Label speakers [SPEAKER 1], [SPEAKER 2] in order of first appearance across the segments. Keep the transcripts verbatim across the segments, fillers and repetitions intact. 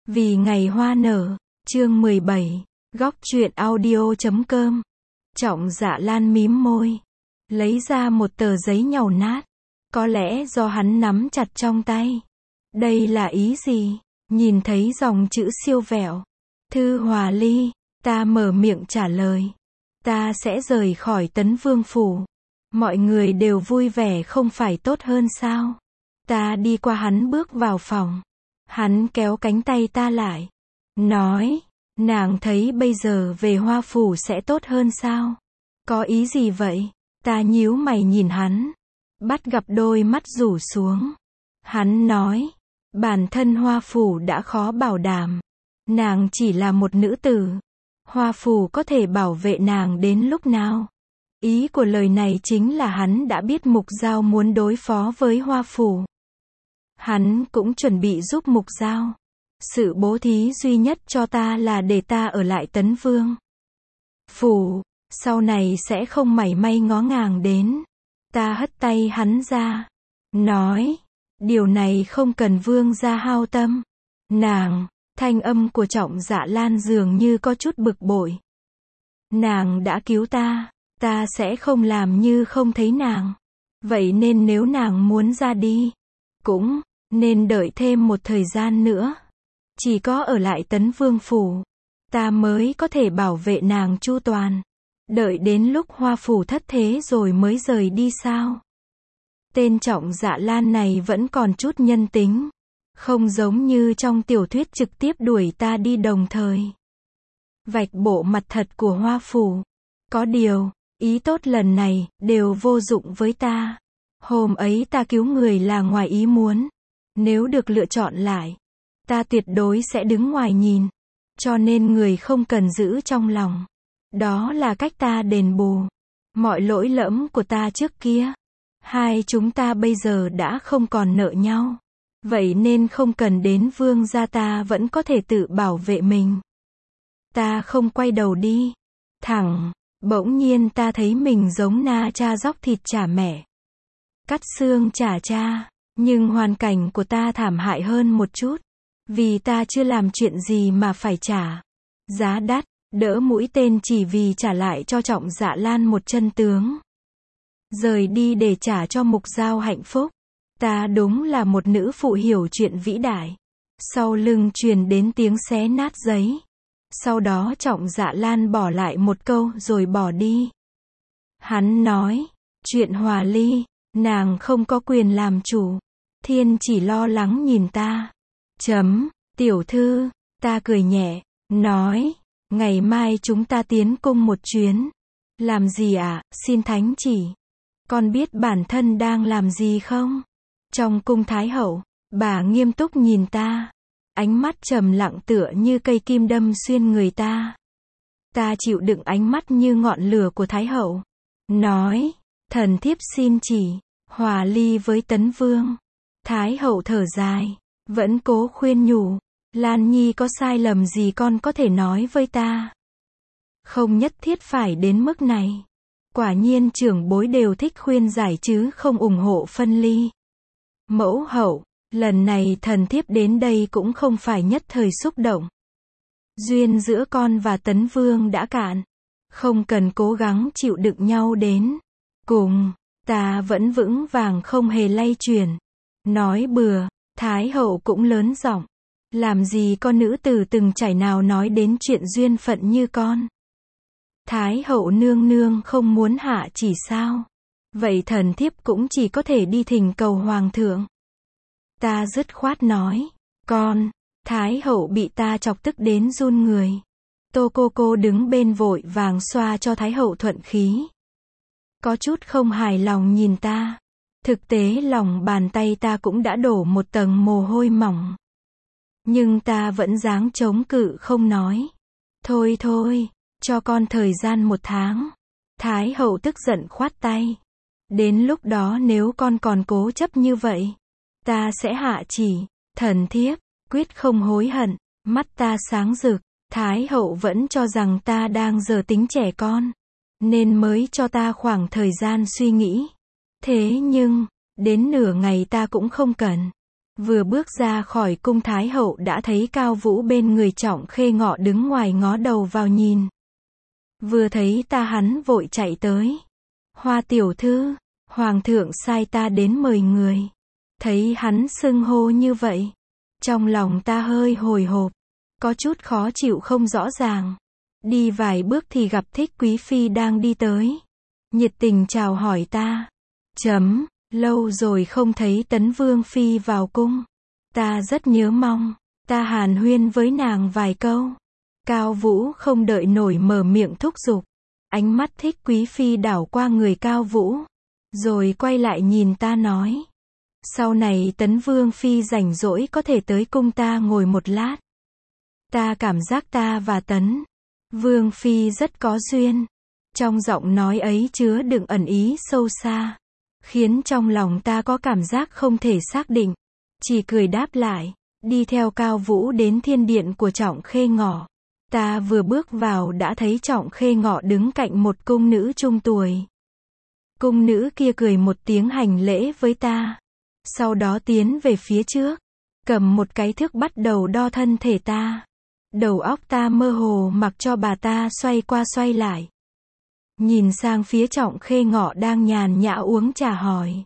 [SPEAKER 1] Vì ngày hoa nở, chương mười bảy, góc truyện audio chấm com. Trọng Dạ Lan mím môi, lấy ra một tờ giấy nhàu nát. Có lẽ do hắn nắm chặt trong tay. Đây là ý gì? Nhìn thấy dòng chữ siêu vẹo. Thư Hòa Ly, ta mở miệng trả lời. Ta sẽ rời khỏi Tấn Vương Phủ. Mọi người đều vui vẻ không phải tốt hơn sao? Ta đi qua hắn bước vào phòng. Hắn kéo cánh tay ta lại. Nói, nàng thấy bây giờ về Hoa Phủ sẽ tốt hơn sao? Có ý gì vậy? Ta nhíu mày nhìn hắn. Bắt gặp đôi mắt rủ xuống. Hắn nói, bản thân Hoa Phủ đã khó bảo đảm. Nàng chỉ là một nữ tử. Hoa Phủ có thể bảo vệ nàng đến lúc nào? Ý của lời này chính là hắn đã biết Mục Giao muốn đối phó với Hoa Phủ. Hắn cũng chuẩn bị giúp Mục Giao. Sự bố thí duy nhất cho ta là để ta ở lại Tấn Vương Phủ. Sau này sẽ không mảy may ngó ngàng đến. Ta hất tay hắn ra. Nói, điều này không cần vương gia hao tâm. Nàng, thanh âm của Trọng Dạ Lan dường như có chút bực bội. Nàng đã cứu ta, ta sẽ không làm như không thấy nàng. Vậy nên nếu nàng muốn ra đi, cũng nên đợi thêm một thời gian nữa. Chỉ có ở lại Tấn Vương Phủ, ta mới có thể bảo vệ nàng chu toàn. Đợi đến lúc Hoa Phủ thất thế rồi mới rời đi sao? Tên Trọng Dạ Lan này vẫn còn chút nhân tính. Không giống như trong tiểu thuyết trực tiếp đuổi ta đi đồng thời vạch bộ mặt thật của Hoa Phủ. Có điều, ý tốt lần này, đều vô dụng với ta. Hôm ấy ta cứu người là ngoài ý muốn. Nếu được lựa chọn lại, ta tuyệt đối sẽ đứng ngoài nhìn. Cho nên người không cần giữ trong lòng. Đó là cách ta đền bù mọi lỗi lẫm của ta trước kia. Hai chúng ta bây giờ đã không còn nợ nhau. Vậy nên không cần đến vương gia, ta vẫn có thể tự bảo vệ mình. Ta không quay đầu đi. Thẳng, bỗng nhiên ta thấy mình giống na cha dóc thịt trả mẹ. Cắt xương trả cha. Nhưng hoàn cảnh của ta thảm hại hơn một chút. Vì ta chưa làm chuyện gì mà phải trả giá đắt. Đỡ mũi tên chỉ vì trả lại cho Trọng Dạ Lan một chân tướng. Rời đi để trả cho Mục Giao hạnh phúc. Ta đúng là một nữ phụ hiểu chuyện vĩ đại. Sau lưng truyền đến tiếng xé nát giấy. Sau đó Trọng Dạ Lan bỏ lại một câu rồi bỏ đi. Hắn nói, chuyện Hòa Ly, nàng không có quyền làm chủ. Thiên chỉ lo lắng nhìn ta. Chấm, tiểu thư, ta cười nhẹ, nói, ngày mai chúng ta tiến cung một chuyến. Làm gì ạ, à? Xin thánh chỉ. Con biết bản thân đang làm gì không? Trong cung Thái Hậu, bà nghiêm túc nhìn ta. Ánh mắt trầm lặng tựa như cây kim đâm xuyên người ta. Ta chịu đựng ánh mắt như ngọn lửa của Thái Hậu. Nói, thần thiếp xin chỉ, Hòa Ly với Tấn Vương. Thái Hậu thở dài, vẫn cố khuyên nhủ. Lan Nhi có sai lầm gì con có thể nói với ta. Không nhất thiết phải đến mức này. Quả nhiên trưởng bối đều thích khuyên giải chứ không ủng hộ phân ly. Mẫu hậu, lần này thần thiếp đến đây cũng không phải nhất thời xúc động. Duyên giữa con và Tấn Vương đã cạn. Không cần cố gắng chịu đựng nhau đến cùng. Ta vẫn vững vàng không hề lay chuyển. Nói bừa, Thái Hậu cũng lớn giọng. Làm gì con nữ tử từng trải nào nói đến chuyện duyên phận như con. Thái Hậu nương nương không muốn hạ chỉ sao? Vậy thần thiếp cũng chỉ có thể đi thỉnh cầu hoàng thượng. Ta dứt khoát nói, con. Thái Hậu bị ta chọc tức đến run người. Tô cô cô đứng bên vội vàng xoa cho Thái Hậu thuận khí. Có chút không hài lòng nhìn ta. Thực tế lòng bàn tay ta cũng đã đổ một tầng mồ hôi mỏng. Nhưng ta vẫn dáng chống cự không nói. Thôi thôi, cho con thời gian một tháng. Thái Hậu tức giận khoát tay. Đến lúc đó nếu con còn cố chấp như vậy, ta sẽ hạ chỉ. Thần thiếp, quyết không hối hận. Mắt ta sáng rực. Thái Hậu vẫn cho rằng ta đang giở tính trẻ con, nên mới cho ta khoảng thời gian suy nghĩ. Thế nhưng, đến nửa ngày ta cũng không cần. Vừa bước ra khỏi cung Thái hậu đã thấy Cao Vũ bên người Trọng Khê Ngọ đứng ngoài ngó đầu vào nhìn. Vừa thấy ta hắn vội chạy tới. Hoa tiểu thư, hoàng thượng sai ta đến mời người. Thấy hắn xưng hô như vậy, trong lòng ta hơi hồi hộp, có chút khó chịu không rõ ràng. Đi vài bước thì gặp Thích Quý Phi đang đi tới, nhiệt tình chào hỏi ta. Chấm, lâu rồi không thấy Tấn Vương Phi vào cung. Ta rất nhớ mong, ta hàn huyên với nàng vài câu. Cao Vũ không đợi nổi mở miệng thúc giục. Ánh mắt Thích Quý Phi đảo qua người Cao Vũ, rồi quay lại nhìn ta nói. Sau này Tấn Vương Phi rảnh rỗi có thể tới cung ta ngồi một lát. Ta cảm giác ta và Tấn Vương Phi rất có duyên. Trong giọng nói ấy chứa đựng ẩn ý sâu xa, khiến trong lòng ta có cảm giác không thể xác định. Chỉ cười đáp lại, đi theo Cao Vũ đến thiên điện của Trọng Khê Ngọ. Ta vừa bước vào đã thấy Trọng Khê Ngọ đứng cạnh một cung nữ trung tuổi. Cung nữ kia cười một tiếng hành lễ với ta, sau đó tiến về phía trước, cầm một cái thước bắt đầu đo thân thể ta. Đầu óc ta mơ hồ mặc cho bà ta xoay qua xoay lại. Nhìn sang phía Trọng Khê Ngọ đang nhàn nhã uống trà hỏi.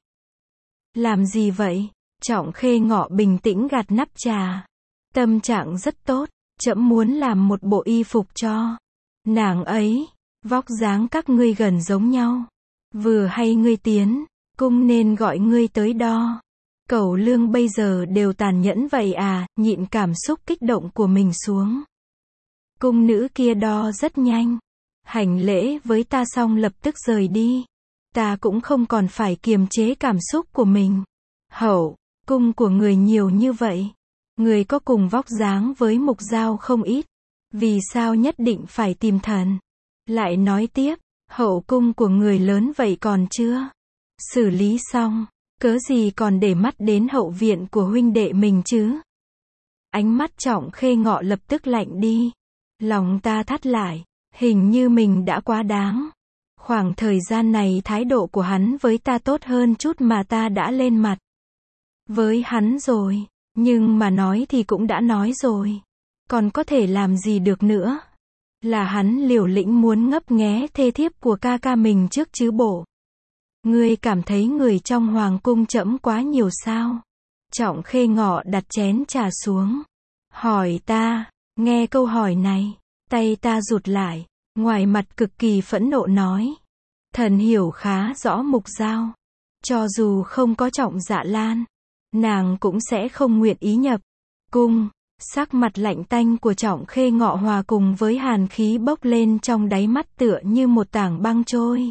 [SPEAKER 1] Làm gì vậy? Trọng Khê Ngọ bình tĩnh gạt nắp trà. Tâm trạng rất tốt, trẫm muốn làm một bộ y phục cho nàng ấy. Vóc dáng các ngươi gần giống nhau. Vừa hay ngươi tiến cung nên gọi ngươi tới đo. Cẩu lương bây giờ đều tàn nhẫn vậy à? Nhịn cảm xúc kích động của mình xuống. Cung nữ kia đo rất nhanh, hành lễ với ta xong lập tức rời đi. Ta cũng không còn phải kiềm chế cảm xúc của mình. Hậu cung của người nhiều như vậy, người có cùng vóc dáng với Mục Dao không ít, vì sao nhất định phải tìm thần? Lại nói tiếp, hậu cung của người lớn vậy còn chưa xử lý xong, cớ gì còn để mắt đến hậu viện của huynh đệ mình chứ? Ánh mắt Trọng Khê Ngọ lập tức lạnh đi. Lòng ta thắt lại, hình như mình đã quá đáng. Khoảng thời gian này thái độ của hắn với ta tốt hơn chút mà ta đã lên mặt với hắn rồi, nhưng mà nói thì cũng đã nói rồi, còn có thể làm gì được nữa? Là hắn liều lĩnh muốn ngấp nghé thê thiếp của ca ca mình trước chứ bộ. Ngươi cảm thấy người trong hoàng cung trẫm quá nhiều sao? Trọng Khê Ngọ đặt chén trà xuống, hỏi ta. Nghe câu hỏi này, tay ta rụt lại, ngoài mặt cực kỳ phẫn nộ nói. Thần hiểu khá rõ Mục Dao, cho dù không có Trọng Dạ Lan, nàng cũng sẽ không nguyện ý nhập cung. Sắc mặt lạnh tanh của Trọng Khê Ngọ hòa cùng với hàn khí bốc lên trong đáy mắt tựa như một tảng băng trôi.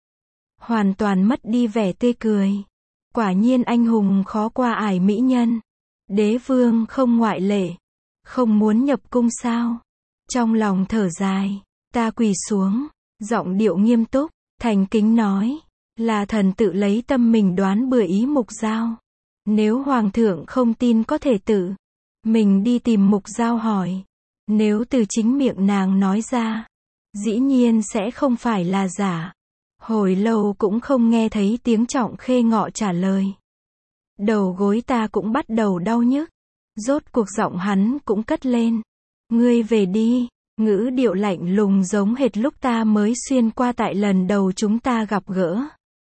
[SPEAKER 1] Hoàn toàn mất đi vẻ tươi cười. Quả nhiên anh hùng khó qua ải mỹ nhân. Đế vương không ngoại lệ. Không muốn nhập cung sao? Trong lòng thở dài, ta quỳ xuống, giọng điệu nghiêm túc, thành kính nói, là thần tự lấy tâm mình đoán bừa ý Mục Dao. Nếu hoàng thượng không tin có thể tự mình đi tìm Mục Dao hỏi. Nếu từ chính miệng nàng nói ra, dĩ nhiên sẽ không phải là giả. Hồi lâu cũng không nghe thấy tiếng Trọng Khê Ngọ trả lời. Đầu gối ta cũng bắt đầu đau nhức. Rốt cuộc giọng hắn cũng cất lên. Ngươi về đi. Ngữ điệu lạnh lùng giống hệt lúc ta mới xuyên qua tại lần đầu chúng ta gặp gỡ.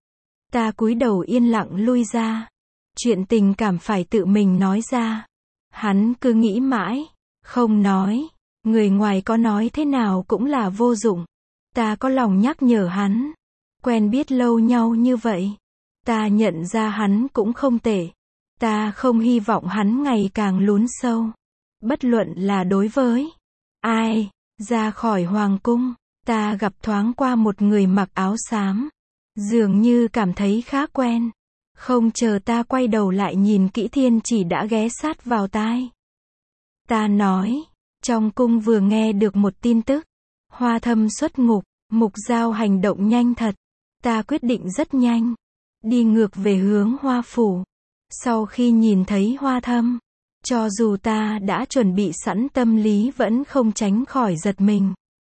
[SPEAKER 1] Ta cúi đầu yên lặng lui ra. Chuyện tình cảm phải tự mình nói ra. Hắn cứ nghĩ mãi, không nói. Người ngoài có nói thế nào cũng là vô dụng. Ta có lòng nhắc nhở hắn. Quen biết lâu nhau như vậy, ta nhận ra hắn cũng không tệ. Ta không hy vọng hắn ngày càng lún sâu. Bất luận là đối với ai. Ra khỏi hoàng cung, ta gặp thoáng qua một người mặc áo xám. Dường như cảm thấy khá quen. Không chờ ta quay đầu lại nhìn kỹ Thiên Chỉ đã ghé sát vào tai. Ta nói, trong cung vừa nghe được một tin tức. Hoa Thâm xuất ngục, Mục Dao hành động nhanh thật. Ta quyết định rất nhanh, đi ngược về hướng Hoa Phủ. Sau khi nhìn thấy Hoa Thâm, cho dù ta đã chuẩn bị sẵn tâm lý vẫn không tránh khỏi giật mình.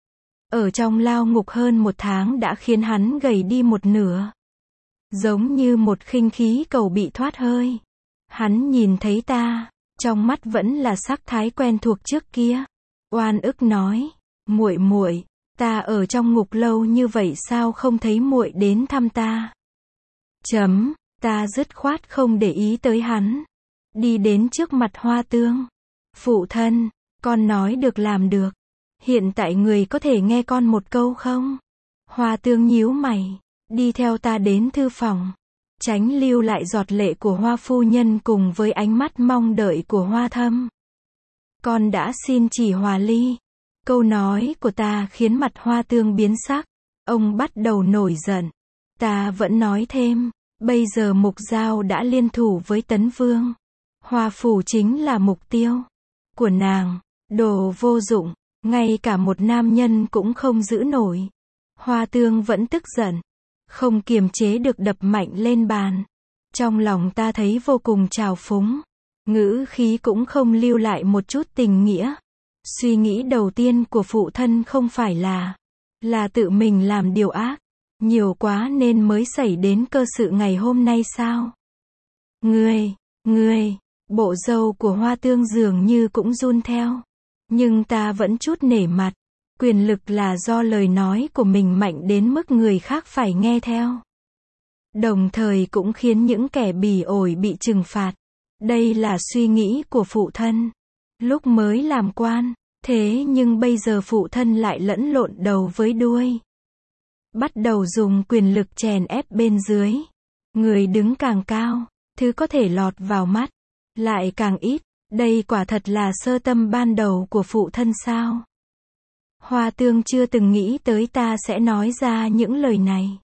[SPEAKER 1] Ở trong lao ngục hơn một tháng đã khiến hắn gầy đi một nửa. Giống như một khinh khí cầu bị thoát hơi. Hắn nhìn thấy ta, trong mắt vẫn là sắc thái quen thuộc trước kia. Oan ức nói, muội muội, ta ở trong ngục lâu như vậy sao không thấy muội đến thăm ta? Chấm, ta dứt khoát không để ý tới hắn. Đi đến trước mặt Hoa Tương. Phụ thân, con nói được làm được. Hiện tại người có thể nghe con một câu không? Hoa Tương nhíu mày, đi theo ta đến thư phòng. Tránh lưu lại giọt lệ của Hoa phu nhân cùng với ánh mắt mong đợi của Hoa Thâm. Con đã xin chỉ hòa ly. Câu nói của ta khiến mặt Hoa Tương biến sắc. Ông bắt đầu nổi giận. Ta vẫn nói thêm, bây giờ Mục Giao đã liên thủ với Tấn Vương. Hoa phủ chính là mục tiêu của nàng. Đồ vô dụng, ngay cả một nam nhân cũng không giữ nổi. Hoa Tương vẫn tức giận, không kiềm chế được đập mạnh lên bàn. Trong lòng ta thấy vô cùng trào phúng, ngữ khí cũng không lưu lại một chút tình nghĩa. Suy nghĩ đầu tiên của phụ thân không phải là là tự mình làm điều ác, nhiều quá nên mới xảy đến cơ sự ngày hôm nay sao? Ngươi, ngươi, bộ râu của Hoa Tương dường như cũng run theo. Nhưng ta vẫn chút nể mặt. Quyền lực là do lời nói của mình mạnh đến mức người khác phải nghe theo. Đồng thời cũng khiến những kẻ bỉ ổi bị trừng phạt. Đây là suy nghĩ của phụ thân. Lúc mới làm quan, thế nhưng bây giờ phụ thân lại lẫn lộn đầu với đuôi. Bắt đầu dùng quyền lực chèn ép bên dưới. Người đứng càng cao, thứ có thể lọt vào mắt lại càng ít. Đây quả thật là sơ tâm ban đầu của phụ thân sao? Hoa Tương chưa từng nghĩ tới ta sẽ nói ra những lời này.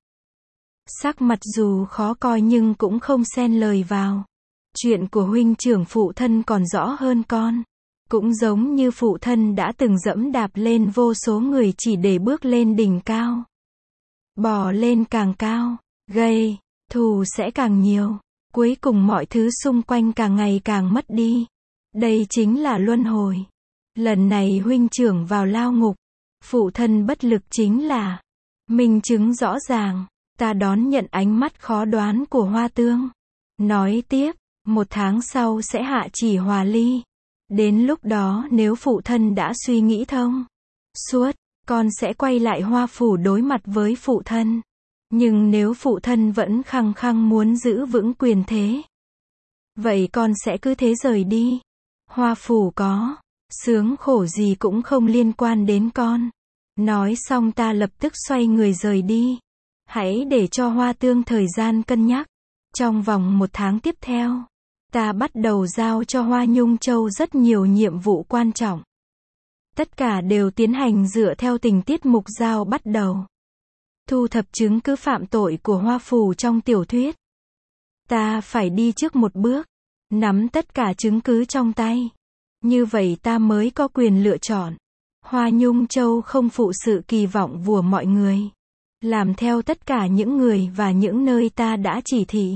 [SPEAKER 1] Sắc mặt dù khó coi nhưng cũng không xen lời vào. Chuyện của huynh trưởng phụ thân còn rõ hơn con. Cũng giống như phụ thân đã từng dẫm đạp lên vô số người chỉ để bước lên đỉnh cao. Bò lên càng cao, gây thù sẽ càng nhiều. Cuối cùng mọi thứ xung quanh càng ngày càng mất đi. Đây chính là luân hồi. Lần này huynh trưởng vào lao ngục. Phụ thân bất lực chính là minh chứng rõ ràng. Ta đón nhận ánh mắt khó đoán của Hoa Tương. Nói tiếp, một tháng sau sẽ hạ chỉ hòa ly. Đến lúc đó nếu phụ thân đã suy nghĩ thông suốt, con sẽ quay lại Hoa phủ đối mặt với phụ thân. Nhưng nếu phụ thân vẫn khăng khăng muốn giữ vững quyền thế, vậy con sẽ cứ thế rời đi. Hoa phủ có sướng khổ gì cũng không liên quan đến con. Nói xong ta lập tức xoay người rời đi. Hãy để cho Hoa Tương thời gian cân nhắc. Trong vòng một tháng tiếp theo, ta bắt đầu giao cho Hoa Nhung Châu rất nhiều nhiệm vụ quan trọng. Tất cả đều tiến hành dựa theo tình tiết Mục Giao bắt đầu. Thu thập chứng cứ phạm tội của Hoa phủ trong tiểu thuyết. Ta phải đi trước một bước, nắm tất cả chứng cứ trong tay. Như vậy ta mới có quyền lựa chọn. Hoa Nhung Châu không phụ sự kỳ vọng của mọi người. Làm theo tất cả những người và những nơi ta đã chỉ thị.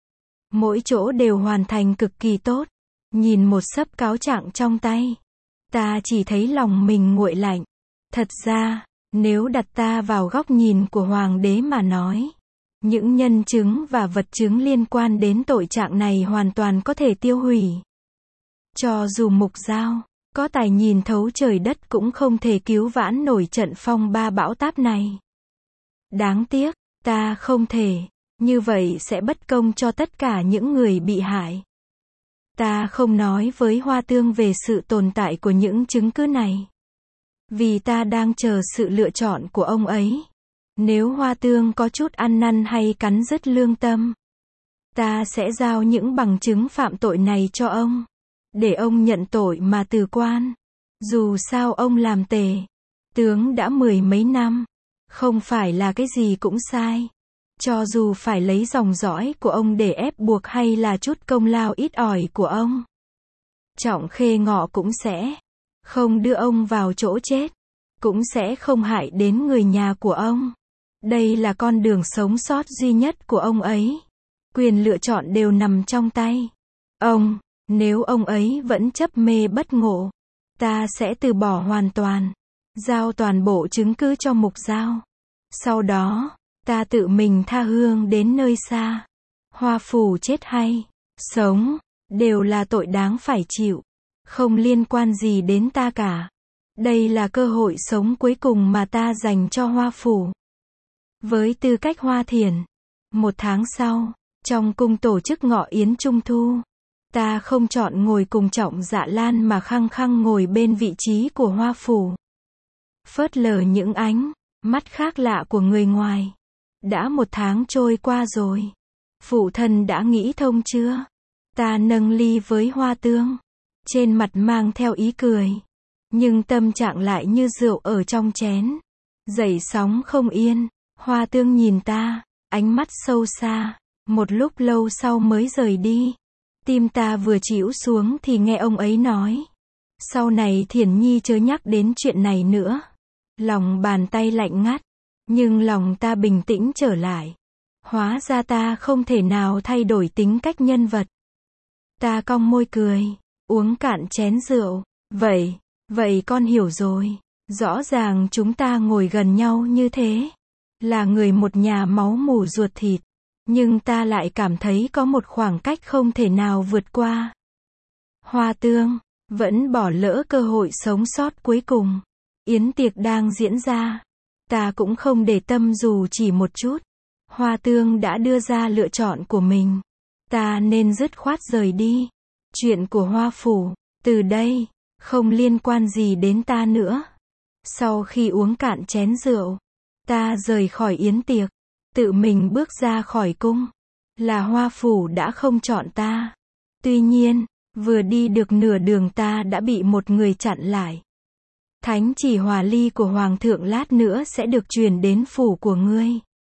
[SPEAKER 1] Mỗi chỗ đều hoàn thành cực kỳ tốt. Nhìn một sấp cáo trạng trong tay, ta chỉ thấy lòng mình nguội lạnh. Thật ra, nếu đặt ta vào góc nhìn của hoàng đế mà nói, những nhân chứng và vật chứng liên quan đến tội trạng này hoàn toàn có thể tiêu hủy. Cho dù Mục Giao có tài nhìn thấu trời đất cũng không thể cứu vãn nổi trận phong ba bão táp này. Đáng tiếc, ta không thể, như vậy sẽ bất công cho tất cả những người bị hại. Ta không nói với Hoa Tương về sự tồn tại của những chứng cứ này. Vì ta đang chờ sự lựa chọn của ông ấy. Nếu Hoa Tương có chút ăn năn hay cắn rứt lương tâm, ta sẽ giao những bằng chứng phạm tội này cho ông. Để ông nhận tội mà từ quan. Dù sao ông làm tể tướng đã mười mấy năm, không phải là cái gì cũng sai. Cho dù phải lấy dòng dõi của ông để ép buộc hay là chút công lao ít ỏi của ông, Trọng Khê Ngọ cũng sẽ không đưa ông vào chỗ chết, cũng sẽ không hại đến người nhà của ông. Đây là con đường sống sót duy nhất của ông ấy. Quyền lựa chọn đều nằm trong tay ông. Nếu ông ấy vẫn chấp mê bất ngộ, ta sẽ từ bỏ hoàn toàn, giao toàn bộ chứng cứ cho Mục Giao. Sau đó, ta tự mình tha hương đến nơi xa. Hoa phủ chết hay sống, đều là tội đáng phải chịu. Không liên quan gì đến ta cả. Đây là cơ hội sống cuối cùng mà ta dành cho Hoa Phủ. Với tư cách Hoa Thiền, một tháng sau, trong cung tổ chức ngọ yến Trung Thu, ta không chọn ngồi cùng Trọng Dạ Lan mà khăng khăng ngồi bên vị trí của Hoa Phủ. Phớt lờ những ánh mắt khác lạ của người ngoài. Đã một tháng trôi qua rồi. Phụ thân đã nghĩ thông chưa? Ta nâng ly với Hoa Tương. Trên mặt mang theo ý cười. Nhưng tâm trạng lại như rượu ở trong chén. Dậy sóng không yên. Hoa Tương nhìn ta, ánh mắt sâu xa. Một lúc lâu sau mới rời đi. Tim ta vừa chịu xuống thì nghe ông ấy nói. Sau này Thiền Nhi chớ nhắc đến chuyện này nữa. Lòng bàn tay lạnh ngắt. Nhưng lòng ta bình tĩnh trở lại. Hóa ra ta không thể nào thay đổi tính cách nhân vật. Ta cong môi cười. Uống cạn chén rượu. Vậy, vậy con hiểu rồi. Rõ ràng chúng ta ngồi gần nhau như thế. Là người một nhà máu mủ ruột thịt. Nhưng ta lại cảm thấy có một khoảng cách không thể nào vượt qua. Hoa Tương, vẫn bỏ lỡ cơ hội sống sót cuối cùng. Yến tiệc đang diễn ra. Ta cũng không để tâm dù chỉ một chút. Hoa Tương đã đưa ra lựa chọn của mình. Ta nên dứt khoát rời đi. Chuyện của Hoa Phủ, từ đây, không liên quan gì đến ta nữa. Sau khi uống cạn chén rượu, ta rời khỏi yến tiệc. Tự mình bước ra khỏi cung. Là Hoa Phủ đã không chọn ta. Tuy nhiên, vừa đi được nửa đường ta đã bị một người chặn lại. Thánh chỉ hòa ly của Hoàng thượng lát nữa sẽ được truyền đến phủ của ngươi.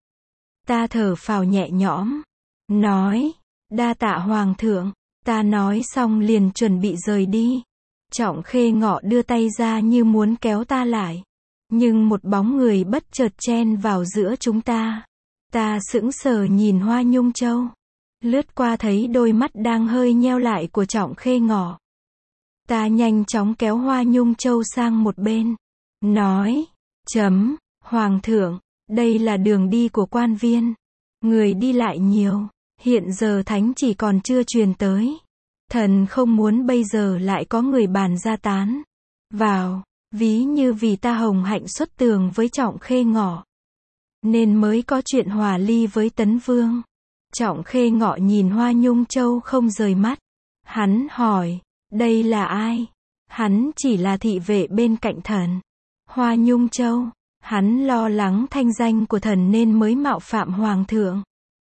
[SPEAKER 1] Ta thở phào nhẹ nhõm. Nói, đa tạ Hoàng thượng. Ta nói xong liền chuẩn bị rời đi. Trọng Khê Ngọ đưa tay ra như muốn kéo ta lại. Nhưng một bóng người bất chợt chen vào giữa chúng ta. Ta sững sờ nhìn Hoa Nhung Châu. Lướt qua thấy đôi mắt đang hơi nheo lại của Trọng Khê Ngọ. Ta nhanh chóng kéo Hoa Nhung Châu sang một bên. Nói, chấm, Hoàng thượng, đây là đường đi của quan viên. Người đi lại nhiều. Hiện giờ thánh chỉ còn chưa truyền tới. Thần không muốn bây giờ lại có người bàn ra tán vào. Ví như vì ta hồng hạnh xuất tường với Trọng Khê Ngọ. Nên mới có chuyện hòa ly với Tấn Vương. Trọng Khê Ngọ nhìn Hoa Nhung Châu không rời mắt. Hắn hỏi, đây là ai? Hắn chỉ là thị vệ bên cạnh thần. Hoa Nhung Châu, hắn lo lắng thanh danh của thần nên mới mạo phạm Hoàng thượng.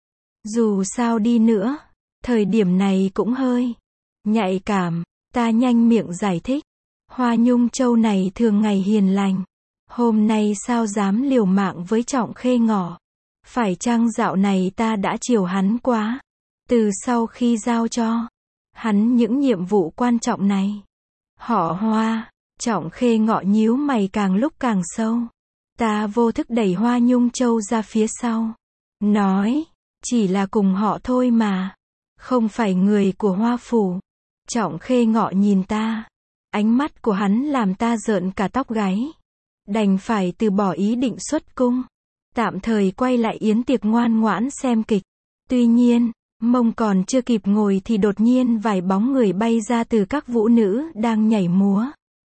[SPEAKER 1] Dù sao đi nữa, thời điểm này cũng hơi nhạy cảm. Ta nhanh miệng giải thích. Hoa Nhung Châu này thường ngày hiền lành. Hôm nay sao dám liều mạng với Trọng Khê Ngọ? Phải chăng dạo này ta đã chiều hắn quá? Từ sau khi giao cho hắn những nhiệm vụ quan trọng này. Họ Hoa, Trọng Khê Ngọ nhíu mày càng lúc càng sâu. Ta vô thức đẩy Hoa Nhung Châu ra phía sau. Nói, chỉ là cùng họ thôi mà. Không phải người của Hoa Phủ. Trọng Khê Ngọ nhìn ta. Ánh mắt của hắn làm ta rợn cả tóc gáy. Đành phải từ bỏ ý định xuất cung. Tạm thời quay lại yến tiệc ngoan ngoãn xem kịch. Tuy nhiên, mông còn chưa kịp ngồi thì đột nhiên vài bóng người bay ra từ các vũ nữ đang nhảy múa.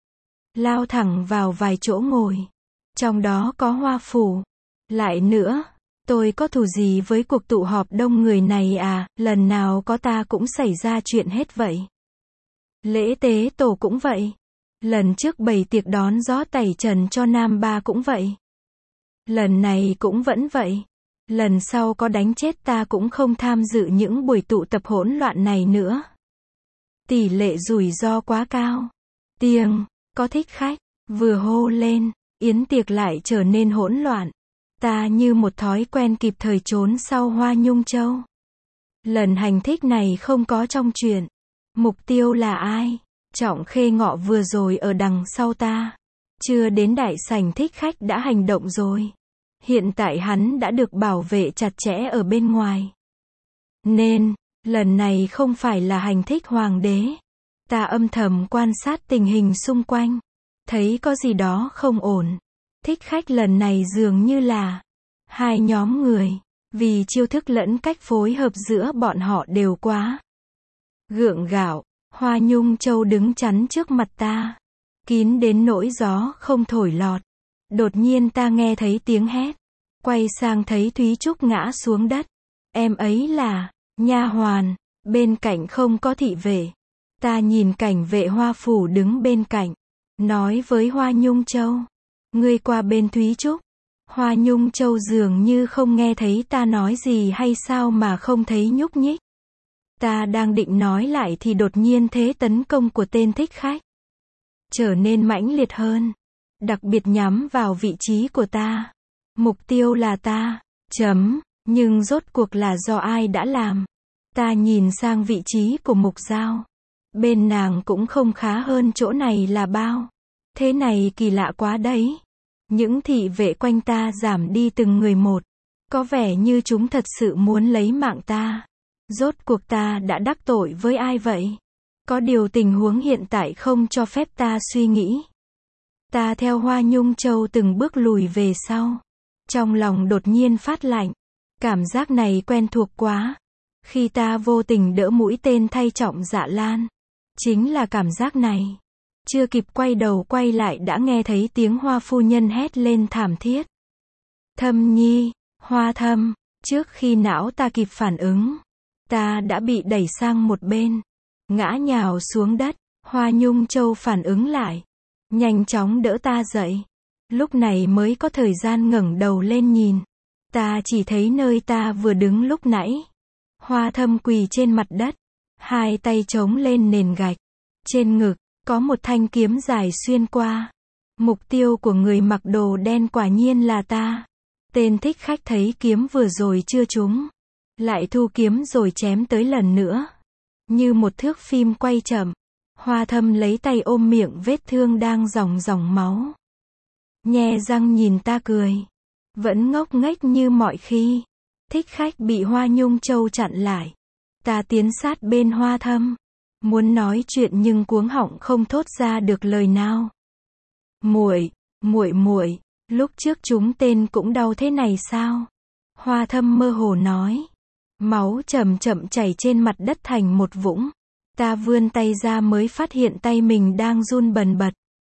[SPEAKER 1] Lao thẳng vào vài chỗ ngồi. Trong đó có Hoa Phủ. Lại nữa, tôi có thù gì với cuộc tụ họp đông người này à, lần nào có ta cũng xảy ra chuyện hết vậy. Lễ tế tổ cũng vậy. Lần trước bày tiệc đón gió tẩy trần cho Nam Ba cũng vậy. Lần này cũng vẫn vậy. Lần sau có đánh chết ta cũng không tham dự những buổi tụ tập hỗn loạn này nữa. Tỷ lệ rủi ro quá cao. Tiêng, có thích khách, vừa hô lên, yến tiệc lại trở nên hỗn loạn. Ta như một thói quen kịp thời trốn sau Hoa Nhung Châu. Lần hành thích này không có trong chuyện. Mục tiêu là ai? Trọng Khê Ngọ vừa rồi ở đằng sau ta. Chưa đến đại sảnh thích khách đã hành động rồi. Hiện tại hắn đã được bảo vệ chặt chẽ ở bên ngoài. Nên, lần này không phải là hành thích hoàng đế. Ta âm thầm quan sát tình hình xung quanh. Thấy có gì đó không ổn. Thích khách lần này dường như là hai nhóm người. Vì chiêu thức lẫn cách phối hợp giữa bọn họ đều quá gượng gạo, Hoa Nhung Châu đứng chắn trước mặt ta. Kín đến nỗi gió không thổi lọt. Đột nhiên ta nghe thấy tiếng hét. Quay sang thấy Thúy Trúc ngã xuống đất. Em ấy là nha hoàn, bên cạnh không có thị vệ. Ta nhìn cảnh vệ Hoa Phủ đứng bên cạnh, nói với Hoa Nhung Châu, ngươi qua bên Thúy Trúc. Hoa Nhung Châu dường như không nghe thấy ta nói gì hay sao mà không thấy nhúc nhích. Ta đang định nói lại thì đột nhiên thế tấn công của tên thích khách trở nên mãnh liệt hơn, đặc biệt nhắm vào vị trí của ta. Mục tiêu là ta, chấm, nhưng rốt cuộc là do ai đã làm. Ta nhìn sang vị trí của Mục Giao. Bên nàng cũng không khá hơn chỗ này là bao. Thế này kỳ lạ quá đấy. Những thị vệ quanh ta giảm đi từng người một. Có vẻ như chúng thật sự muốn lấy mạng ta. Rốt cuộc ta đã đắc tội với ai vậy? Có điều tình huống hiện tại không cho phép ta suy nghĩ. Ta theo Hoa Nhung Châu từng bước lùi về sau. Trong lòng đột nhiên phát lạnh. Cảm giác này quen thuộc quá. Khi ta vô tình đỡ mũi tên thay Trọng Dạ Lan. Chính là cảm giác này. Chưa kịp quay đầu quay lại đã nghe thấy tiếng Hoa phu nhân hét lên thảm thiết. Thâm Nhi, Hoa Thâm, trước khi não ta kịp phản ứng, ta đã bị đẩy sang một bên, ngã nhào xuống đất. Hoa Nhung Châu phản ứng lại, nhanh chóng đỡ ta dậy. Lúc này mới có thời gian ngẩng đầu lên nhìn. Ta chỉ thấy nơi ta vừa đứng lúc nãy. Hoa Thâm quỳ trên mặt đất, hai tay chống lên nền gạch. Trên ngực, có một thanh kiếm dài xuyên qua. Mục tiêu của người mặc đồ đen quả nhiên là ta. Tên thích khách thấy kiếm vừa rồi chưa trúng, lại thu kiếm rồi chém tới lần nữa. Như một thước phim quay chậm. Hoa Thâm lấy tay ôm miệng vết thương đang ròng ròng máu. Nhe răng nhìn ta cười. Vẫn ngốc nghếch như mọi khi. Thích khách bị Hoa Nhung Châu chặn lại. Ta tiến sát bên Hoa Thâm. Muốn nói chuyện nhưng cuống họng không thốt ra được lời nào. Muội, muội muội, lúc trước chúng tên cũng đau thế này sao? Hoa Thâm mơ hồ nói. Máu chậm chậm chảy trên mặt đất thành một vũng. Ta vươn tay ra mới phát hiện tay mình đang run bần bật.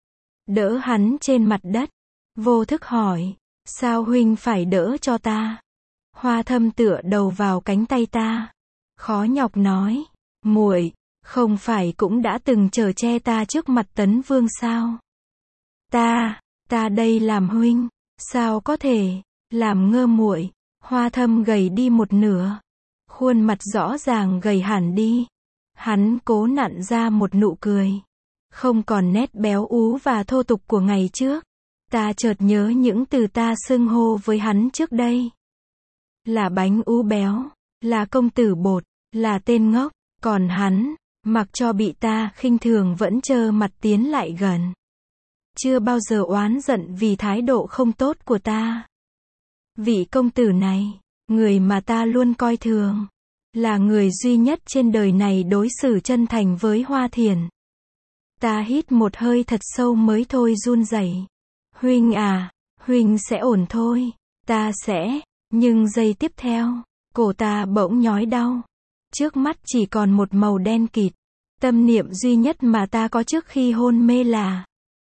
[SPEAKER 1] Đỡ hắn trên mặt đất. Vô thức hỏi, sao huynh phải đỡ cho ta? Hoa Thâm tựa đầu vào cánh tay ta. Khó nhọc nói, muội, không phải cũng đã từng chở che ta trước mặt Tấn Vương sao? Ta, ta đây làm huynh, sao có thể, làm ngơ muội. Hoa Thâm gầy đi một nửa. Khuôn mặt rõ ràng gầy hẳn đi. Hắn cố nặn ra một nụ cười. Không còn nét béo ú và thô tục của ngày trước. Ta chợt nhớ những từ ta xưng hô với hắn trước đây. Là bánh ú béo, là công tử bột, là tên ngốc, còn hắn, mặc cho bị ta khinh thường vẫn trơ mặt tiến lại gần. Chưa bao giờ oán giận vì thái độ không tốt của ta. Vị công tử này, người mà ta luôn coi thường, là người duy nhất trên đời này đối xử chân thành với Hoa Thiền. Ta hít một hơi thật sâu mới thôi run rẩy. Huynh à, huynh sẽ ổn thôi, ta sẽ, nhưng giây tiếp theo, cổ ta bỗng nhói đau. Trước mắt chỉ còn một màu đen kịt. Tâm niệm duy nhất mà ta có trước khi hôn mê là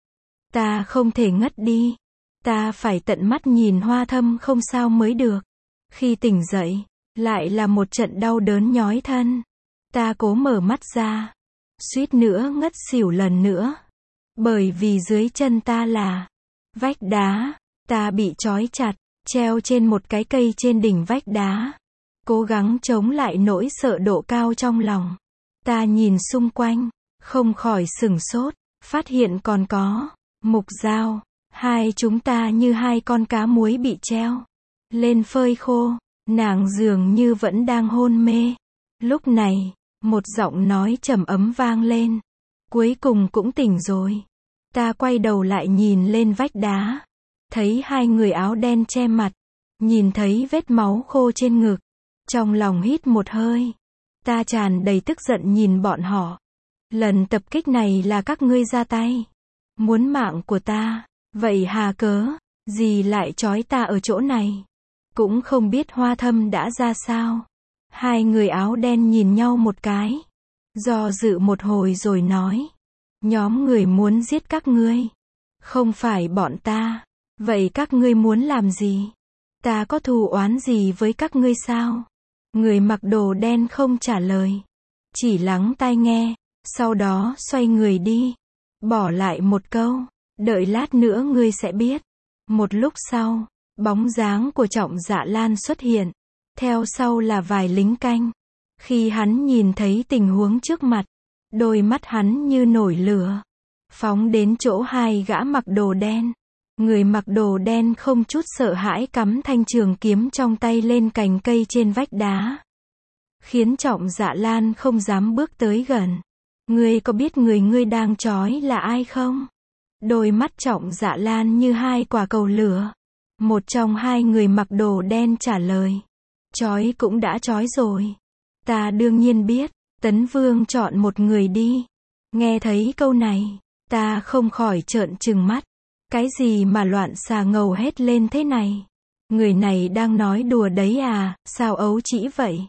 [SPEAKER 1] ta không thể ngất đi. Ta phải tận mắt nhìn Hoa Thâm không sao mới được. Khi tỉnh dậy, lại là một trận đau đớn nhói thân. Ta cố mở mắt ra, suýt nữa ngất xỉu lần nữa. Bởi vì dưới chân ta là vách đá. Ta bị trói chặt, treo trên một cái cây trên đỉnh vách đá. Cố gắng chống lại nỗi sợ độ cao trong lòng. Ta nhìn xung quanh, không khỏi sửng sốt, phát hiện còn có Mục Giao. Hai chúng ta như hai con cá muối bị treo lên phơi khô. Nàng dường như vẫn đang hôn mê. Lúc này, một giọng nói trầm ấm vang lên. Cuối cùng cũng tỉnh rồi. Ta quay đầu lại nhìn lên vách đá. Thấy hai người áo đen che mặt. Nhìn thấy vết máu khô trên ngực. Trong lòng hít một hơi. Ta tràn đầy tức giận nhìn bọn họ. Lần tập kích này là các ngươi ra tay. Muốn mạng của ta. Vậy hà cớ, gì lại trói ta ở chỗ này? Cũng không biết Hoa Thâm đã ra sao. Hai người áo đen nhìn nhau một cái. Do dự một hồi rồi nói. Nhóm người muốn giết các ngươi. Không phải bọn ta. Vậy các ngươi muốn làm gì? Ta có thù oán gì với các ngươi sao? Người mặc đồ đen không trả lời. Chỉ lắng tai nghe. Sau đó xoay người đi. Bỏ lại một câu. Đợi lát nữa ngươi sẽ biết. Một lúc sau, bóng dáng của Trọng Dạ Lan xuất hiện. Theo sau là vài lính canh. Khi hắn nhìn thấy tình huống trước mặt, đôi mắt hắn như nổi lửa. Phóng đến chỗ hai gã mặc đồ đen. Người mặc đồ đen không chút sợ hãi cắm thanh trường kiếm trong tay lên cành cây trên vách đá. Khiến Trọng Dạ Lan không dám bước tới gần. Ngươi có biết người ngươi đang trói là ai không? Đôi mắt Trọng Dạ Lan như hai quả cầu lửa. Một trong hai người mặc đồ đen trả lời. Trói cũng đã trói rồi. Ta đương nhiên biết. Tấn Vương chọn một người đi. Nghe thấy câu này, ta không khỏi trợn trừng mắt. Cái gì mà loạn xà ngầu hết lên thế này? Người này đang nói đùa đấy à, sao ấu trĩ vậy?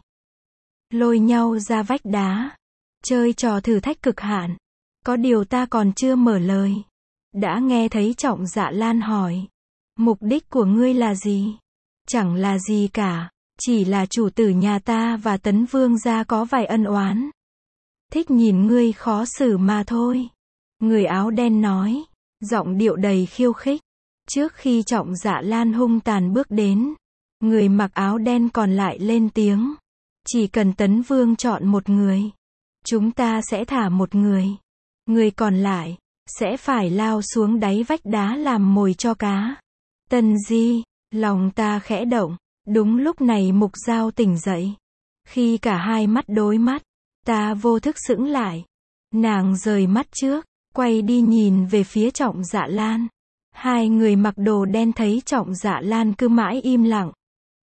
[SPEAKER 1] Lôi nhau ra vách đá. Chơi trò thử thách cực hạn. Có điều ta còn chưa mở lời. Đã nghe thấy Trọng Dạ Lan hỏi. Mục đích của ngươi là gì? Chẳng là gì cả. Chỉ là chủ tử nhà ta và Tấn Vương gia có vài ân oán. Thích nhìn ngươi khó xử mà thôi. Người áo đen nói. Giọng điệu đầy khiêu khích. Trước khi Trọng Dạ Lan hung tàn bước đến, người mặc áo đen còn lại lên tiếng. Chỉ cần Tấn Vương chọn một người, chúng ta sẽ thả một người. Người còn lại, sẽ phải lao xuống đáy vách đá làm mồi cho cá. Tần Di, lòng ta khẽ động. Đúng lúc này Mục Dao tỉnh dậy. Khi cả hai mắt đối mắt, ta vô thức sững lại. Nàng rời mắt trước, quay đi nhìn về phía Trọng Dạ Lan. Hai người mặc đồ đen thấy Trọng Dạ Lan cứ mãi im lặng.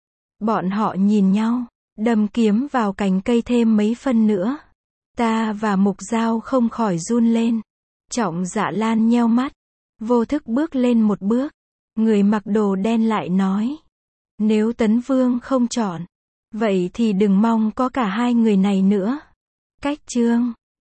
[SPEAKER 1] Bọn họ nhìn nhau, đâm kiếm vào cành cây thêm mấy phân nữa. Ta và Mục Dao không khỏi run lên. Trọng Dạ Lan nheo mắt, vô thức bước lên một bước. Người mặc đồ đen lại nói. Nếu Tấn Vương không chọn, vậy thì đừng mong có cả hai người này nữa. Cách chương